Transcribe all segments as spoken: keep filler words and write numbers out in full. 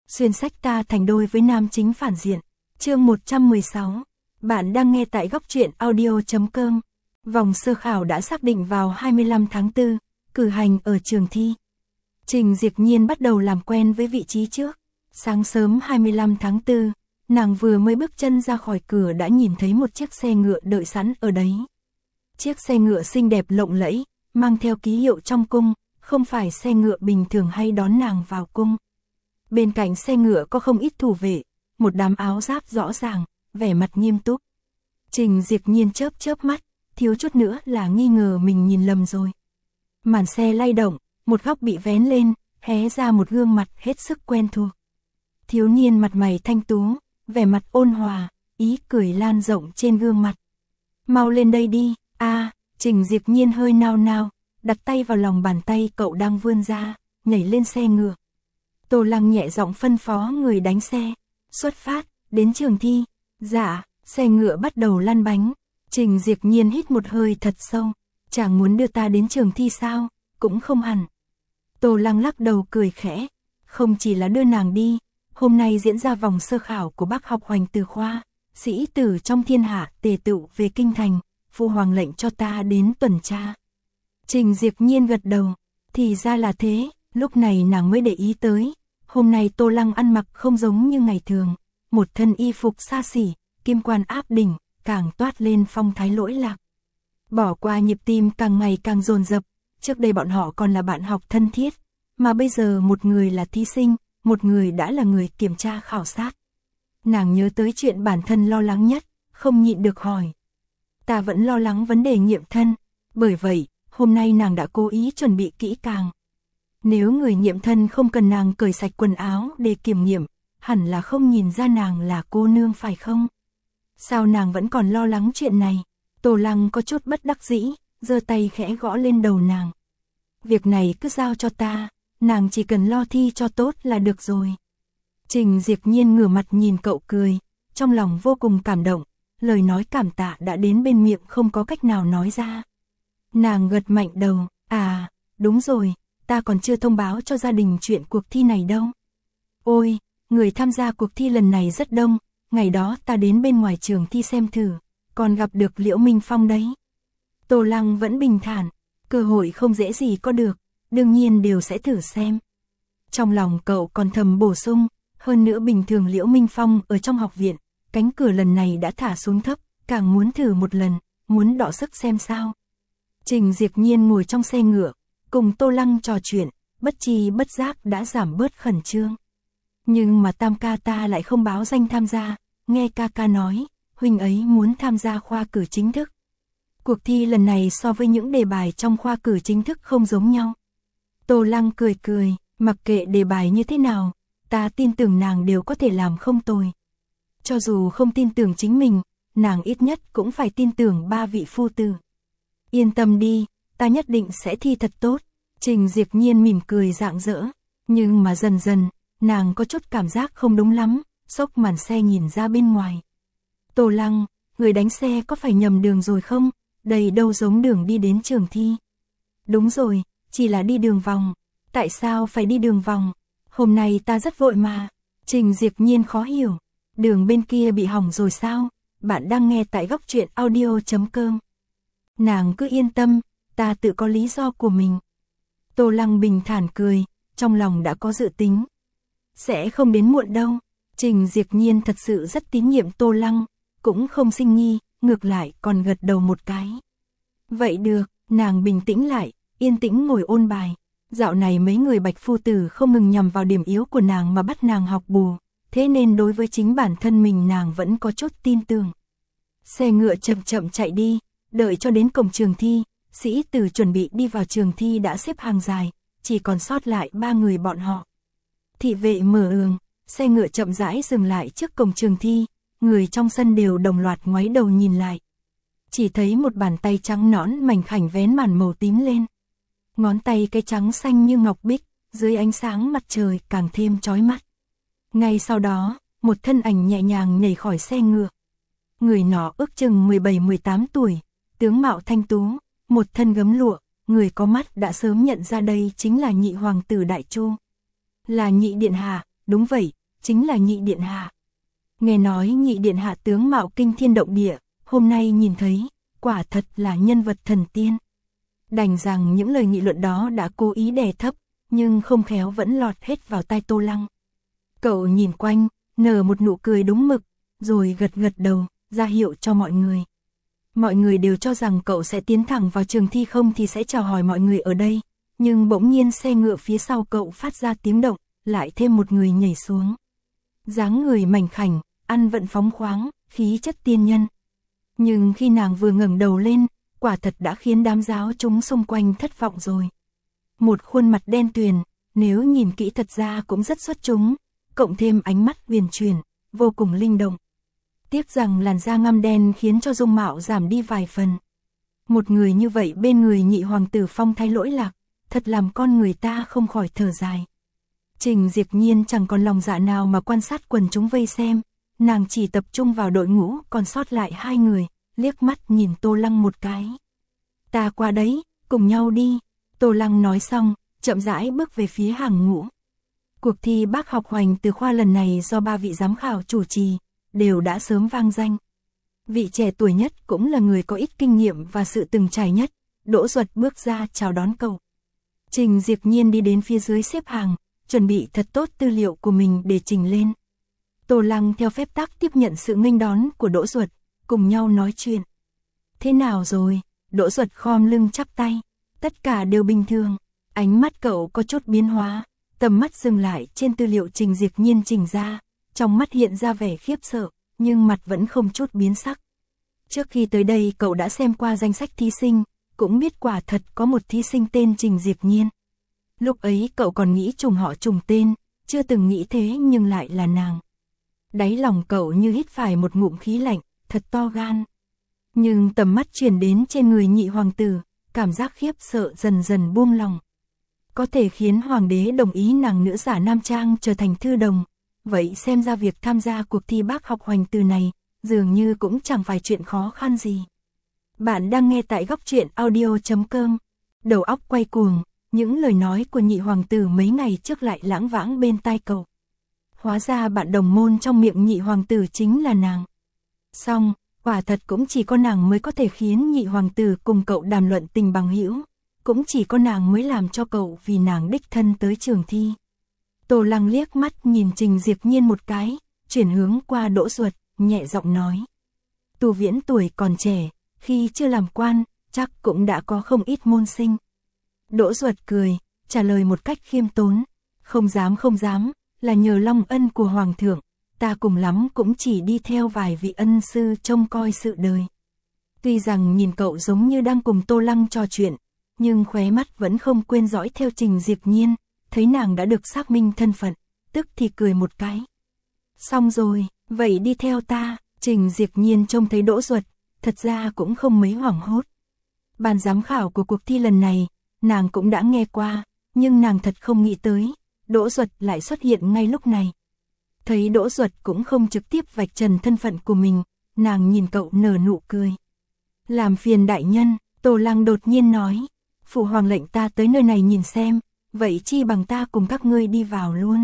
xuyên sách ta thành đôi với nam chính phản diện. Chương một trăm mười sáu. Bạn đang nghe tại góc truyện audio chấm com. Vòng sơ khảo đã xác định vào hai mươi lăm tháng tư, cử hành ở trường thi. Trình Diệp Nhiên bắt đầu làm quen với vị trí trước. Sáng sớm hai mươi lăm tháng tư, nàng vừa mới bước chân ra khỏi cửa đã nhìn thấy một chiếc xe ngựa đợi sẵn ở đấy. Chiếc xe ngựa xinh đẹp lộng lẫy, mang theo ký hiệu trong cung, không phải xe ngựa bình thường hay đón nàng vào cung. Bên cạnh xe ngựa có không ít thủ vệ, một đám áo giáp rõ ràng, vẻ mặt nghiêm túc. Trình Diệp Nhiên chớp chớp mắt, thiếu chút nữa là nghi ngờ mình nhìn lầm rồi. Màn xe lay động, một góc bị vén lên, hé ra một gương mặt hết sức quen thuộc. Thiếu niên mặt mày thanh tú, vẻ mặt ôn hòa, ý cười lan rộng trên gương mặt. Mau lên đây đi, a à, Trình Diệp Nhiên hơi nao nao, đặt tay vào lòng bàn tay cậu đang vươn ra, nhảy lên xe ngựa. Tô Lăng nhẹ giọng phân phó người đánh xe, xuất phát, đến trường thi. Dạ, xe ngựa bắt đầu lăn bánh. Trình Diệp Nhiên hít một hơi thật sâu, chàng muốn đưa ta đến trường thi sao, cũng không hẳn. Tô Lăng lắc đầu cười khẽ, không chỉ là đưa nàng đi, hôm nay diễn ra vòng sơ khảo của Bác học Hoành Từ khoa, sĩ tử trong thiên hạ tề tựu về kinh thành, Phu hoàng lệnh cho ta đến tuần tra. Trình Diệp Nhiên gật đầu, thì ra là thế, lúc này nàng mới để ý tới, hôm nay Tô Lăng ăn mặc không giống như ngày thường, một thân y phục xa xỉ, kim quan áp đỉnh, càng toát lên phong thái lỗi lạc. Bỏ qua nhịp tim càng ngày càng dồn dập, trước đây bọn họ còn là bạn học thân thiết, mà bây giờ một người là thí sinh, một người đã là người kiểm tra khảo sát. Nàng nhớ tới chuyện bản thân lo lắng nhất, không nhịn được hỏi. Ta vẫn lo lắng vấn đề nghiệm thân, bởi vậy, hôm nay nàng đã cố ý chuẩn bị kỹ càng. Nếu người nghiệm thân không cần nàng cởi sạch quần áo để kiểm nghiệm, hẳn là không nhìn ra nàng là cô nương phải không? Sao nàng vẫn còn lo lắng chuyện này? Tô Lăng có chút bất đắc dĩ, giơ tay khẽ gõ lên đầu nàng. Việc này cứ giao cho ta, nàng chỉ cần lo thi cho tốt là được rồi. Trình Diệp Nhiên ngửa mặt nhìn cậu cười, trong lòng vô cùng cảm động, lời nói cảm tạ đã đến bên miệng không có cách nào nói ra. Nàng gật mạnh đầu, à, đúng rồi, ta còn chưa thông báo cho gia đình chuyện cuộc thi này đâu. Ôi, người tham gia cuộc thi lần này rất đông, ngày đó ta đến bên ngoài trường thi xem thử, còn gặp được Liễu Minh Phong đấy. Tô Lăng vẫn bình thản, cơ hội không dễ gì có được, đương nhiên đều sẽ thử xem. Trong lòng cậu còn thầm bổ sung, hơn nữa bình thường Liễu Minh Phong ở trong học viện, cánh cửa lần này đã thả xuống thấp, càng muốn thử một lần, muốn đọ sức xem sao. Trình Diệp Nhiên ngồi trong xe ngựa, cùng Tô Lăng trò chuyện, bất chi bất giác đã giảm bớt khẩn trương. Nhưng mà tam ca ta lại không báo danh tham gia, nghe ca ca nói, huynh ấy muốn tham gia khoa cử chính thức. Cuộc thi lần này so với những đề bài trong khoa cử chính thức không giống nhau. Tô Lăng cười cười, mặc kệ đề bài như thế nào, ta tin tưởng nàng đều có thể làm không tồi. Cho dù không tin tưởng chính mình, nàng ít nhất cũng phải tin tưởng ba vị phu tử. Yên tâm đi, ta nhất định sẽ thi thật tốt. Trình Diệp Nhiên mỉm cười rạng rỡ, nhưng mà dần dần, nàng có chút cảm giác không đúng lắm, xốc màn xe nhìn ra bên ngoài. Tô Lăng, người đánh xe có phải nhầm đường rồi không? Đây đâu giống đường đi đến trường thi. Đúng rồi, chỉ là đi đường vòng. Tại sao phải đi đường vòng? Hôm nay ta rất vội mà. Trình Diệp Nhiên khó hiểu. Đường bên kia bị hỏng rồi sao? Bạn đang nghe tại góc truyện audio chấm com. Nàng cứ yên tâm, ta tự có lý do của mình. Tô Lăng bình thản cười, trong lòng đã có dự tính. Sẽ không đến muộn đâu. Trình Diệp Nhiên thật sự rất tín nhiệm Tô Lăng, cũng không sinh nghi, ngược lại còn gật đầu một cái. Vậy được, nàng bình tĩnh lại, yên tĩnh ngồi ôn bài. Dạo này mấy người Bạch phu tử không ngừng nhằm vào điểm yếu của nàng mà bắt nàng học bù, thế nên đối với chính bản thân mình nàng vẫn có chút tin tưởng. Xe ngựa chậm chậm chạy đi, đợi cho đến cổng trường thi, sĩ tử chuẩn bị đi vào trường thi đã xếp hàng dài, chỉ còn sót lại ba người bọn họ. Thị vệ mở ường, xe ngựa chậm rãi dừng lại trước cổng trường thi, người trong sân đều đồng loạt ngoái đầu nhìn lại. Chỉ thấy một bàn tay trắng nõn mảnh khảnh vén màn màu tím lên. Ngón tay cái trắng xanh như ngọc bích, dưới ánh sáng mặt trời càng thêm chói mắt. Ngay sau đó, một thân ảnh nhẹ nhàng nhảy khỏi xe ngựa. Người nọ ước chừng mười bảy mười tám tuổi, tướng mạo thanh tú, một thân gấm lụa, người có mắt đã sớm nhận ra đây chính là nhị hoàng tử Đại Chu. Là nhị điện hạ, đúng vậy, chính là Nhị Điện Hạ. Nghe nói Nhị Điện Hạ tướng mạo kinh thiên động địa, hôm nay nhìn thấy, quả thật là nhân vật thần tiên. Đành rằng những lời nghị luận đó đã cố ý đè thấp, nhưng không khéo vẫn lọt hết vào tai Tô Lăng. Cậu nhìn quanh, nở một nụ cười đúng mực, rồi gật gật đầu, ra hiệu cho mọi người. Mọi người đều cho rằng cậu sẽ tiến thẳng vào trường thi, không thì sẽ chào hỏi mọi người ở đây, nhưng bỗng nhiên xe ngựa phía sau cậu phát ra tiếng động, lại thêm một người nhảy xuống. Dáng người mảnh khảnh, ăn vận phóng khoáng, khí chất tiên nhân. Nhưng khi nàng vừa ngẩng đầu lên, quả thật đã khiến đám giáo chúng xung quanh thất vọng rồi. Một khuôn mặt đen tuyền, nếu nhìn kỹ thật ra cũng rất xuất chúng, cộng thêm ánh mắt huyền chuyển, vô cùng linh động. Tiếc rằng làn da ngăm đen khiến cho dung mạo giảm đi vài phần. Một người như vậy bên người Nhị hoàng tử phong thái lỗi lạc, thật làm con người ta không khỏi thở dài. Trình Diệp Nhiên chẳng còn lòng dạ nào mà quan sát quần chúng vây xem, nàng chỉ tập trung vào đội ngũ còn sót lại hai người, liếc mắt nhìn Tô Lăng một cái. Ta qua đấy, cùng nhau đi. Tô Lăng nói xong, chậm rãi bước về phía hàng ngũ. Cuộc thi bác học hoành từ khoa lần này do ba vị giám khảo chủ trì, đều đã sớm vang danh. Vị trẻ tuổi nhất cũng là người có ít kinh nghiệm và sự từng trải nhất, Đỗ Duật bước ra chào đón cậu. Trình Diệp Nhiên đi đến phía dưới xếp hàng, chuẩn bị thật tốt tư liệu của mình để trình lên. Tô Lăng theo phép tắc tiếp nhận sự nghênh đón của Đỗ Duật, cùng nhau nói chuyện. Thế nào rồi? Đỗ Duật khom lưng chắp tay. Tất cả đều bình thường. Ánh mắt cậu có chút biến hóa, tầm mắt dừng lại trên tư liệu Trình Diệp Nhiên trình ra, trong mắt hiện ra vẻ khiếp sợ, nhưng mặt vẫn không chút biến sắc. Trước khi tới đây cậu đã xem qua danh sách thí sinh, cũng biết quả thật có một thí sinh tên Trình Diệp Nhiên. Lúc ấy cậu còn nghĩ trùng họ trùng tên, chưa từng nghĩ thế nhưng lại là nàng. Đáy lòng cậu như hít phải một ngụm khí lạnh, thật to gan. Nhưng tầm mắt chuyển đến trên người Nhị hoàng tử, cảm giác khiếp sợ dần dần buông lòng. Có thể khiến hoàng đế đồng ý nàng nữ giả nam trang trở thành thư đồng, vậy xem ra việc tham gia cuộc thi bác học hoành từ này, dường như cũng chẳng phải chuyện khó khăn gì. Bạn đang nghe tại góc truyện audio chấm com. Đầu óc quay cuồng, những lời nói của Nhị hoàng tử mấy ngày trước lại lãng vãng bên tai cậu. Hóa ra bạn đồng môn trong miệng Nhị hoàng tử chính là nàng. Xong, quả thật cũng chỉ có nàng mới có thể khiến Nhị hoàng tử cùng cậu đàm luận tình bằng hữu, cũng chỉ có nàng mới làm cho cậu vì nàng đích thân tới trường thi. Tô Lăng liếc mắt nhìn Trình Diệp Nhiên một cái, chuyển hướng qua Đỗ Duật, nhẹ giọng nói. Tu Viễn tuổi còn trẻ, khi chưa làm quan, chắc cũng đã có không ít môn sinh. Đỗ Duật cười, trả lời một cách khiêm tốn. Không dám không dám, là nhờ long ân của Hoàng thượng, ta cùng lắm cũng chỉ đi theo vài vị ân sư trông coi sự đời. Tuy rằng nhìn cậu giống như đang cùng Tô Lăng trò chuyện, nhưng khóe mắt vẫn không quên dõi theo Trình Diệp Nhiên, thấy nàng đã được xác minh thân phận, tức thì cười một cái. Xong rồi, vậy đi theo ta. Trình Diệp Nhiên trông thấy Đỗ Duật, thật ra cũng không mấy hoảng hốt. Ban giám khảo của cuộc thi lần này, nàng cũng đã nghe qua, nhưng nàng thật không nghĩ tới, Đỗ Duật lại xuất hiện ngay lúc này. Thấy Đỗ Duật cũng không trực tiếp vạch trần thân phận của mình, nàng nhìn cậu nở nụ cười. Làm phiền đại nhân, Tô Lăng đột nhiên nói, phụ hoàng lệnh ta tới nơi này nhìn xem, vậy chi bằng ta cùng các ngươi đi vào luôn.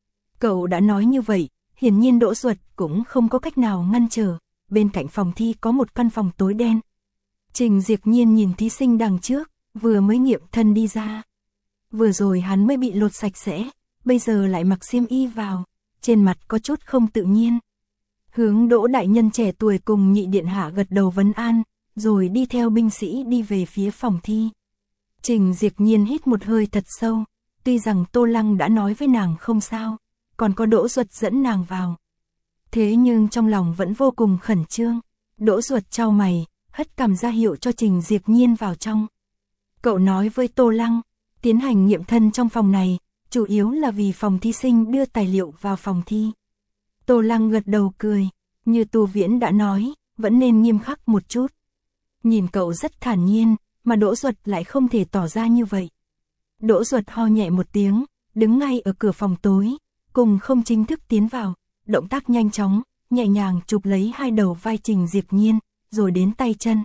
Cậu đã nói như vậy, hiển nhiên Đỗ Duật cũng không có cách nào ngăn trở, bên cạnh phòng thi có một căn phòng tối đen. Trình Diệp Nhiên nhìn thí sinh đằng trước, vừa mới nghiệm thân đi ra. Vừa rồi hắn mới bị lột sạch sẽ, bây giờ lại mặc xiêm y vào, trên mặt có chút không tự nhiên. Hướng Đỗ đại nhân trẻ tuổi cùng Nhị điện hạ gật đầu vấn an, rồi đi theo binh sĩ đi về phía phòng thi. Trình Diệp Nhiên hít một hơi thật sâu, tuy rằng Tô Lăng đã nói với nàng không sao, còn có Đỗ Duật dẫn nàng vào. Thế nhưng trong lòng vẫn vô cùng khẩn trương. Đỗ Duật chau mày, hất cằm ra hiệu cho Trình Diệp Nhiên vào trong. Cậu nói với Tô Lăng, tiến hành nghiệm thân trong phòng này, chủ yếu là vì phòng thí sinh đưa tài liệu vào phòng thi. Tô Lăng gật đầu cười, như Tu Viễn đã nói, vẫn nên nghiêm khắc một chút. Nhìn cậu rất thản nhiên, mà Đỗ Duật lại không thể tỏ ra như vậy. Đỗ Duật ho nhẹ một tiếng, đứng ngay ở cửa phòng tối, cùng không chính thức tiến vào, động tác nhanh chóng, nhẹ nhàng chụp lấy hai đầu vai Trình Diệp Nhiên, rồi đến tay chân.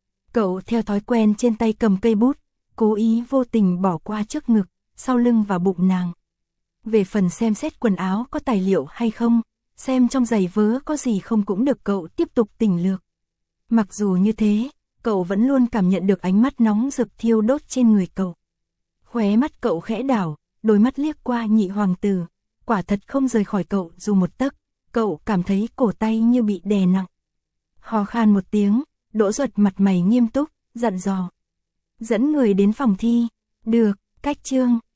Cậu theo thói quen trên tay cầm cây bút, cố ý vô tình bỏ qua trước ngực, sau lưng và bụng nàng. Về phần xem xét quần áo có tài liệu hay không, xem trong giày vớ có gì không cũng được cậu tiếp tục tỉnh lược. Mặc dù như thế, cậu vẫn luôn cảm nhận được ánh mắt nóng rực thiêu đốt trên người cậu. Khóe mắt cậu khẽ đảo, đôi mắt liếc qua nhị hoàng tử, quả thật không rời khỏi cậu dù một tấc, cậu cảm thấy cổ tay như bị đè nặng. Ho khan một tiếng, Đỗ Duật mặt mày nghiêm túc, dặn dò. Dẫn người đến phòng thi, được, cách chương.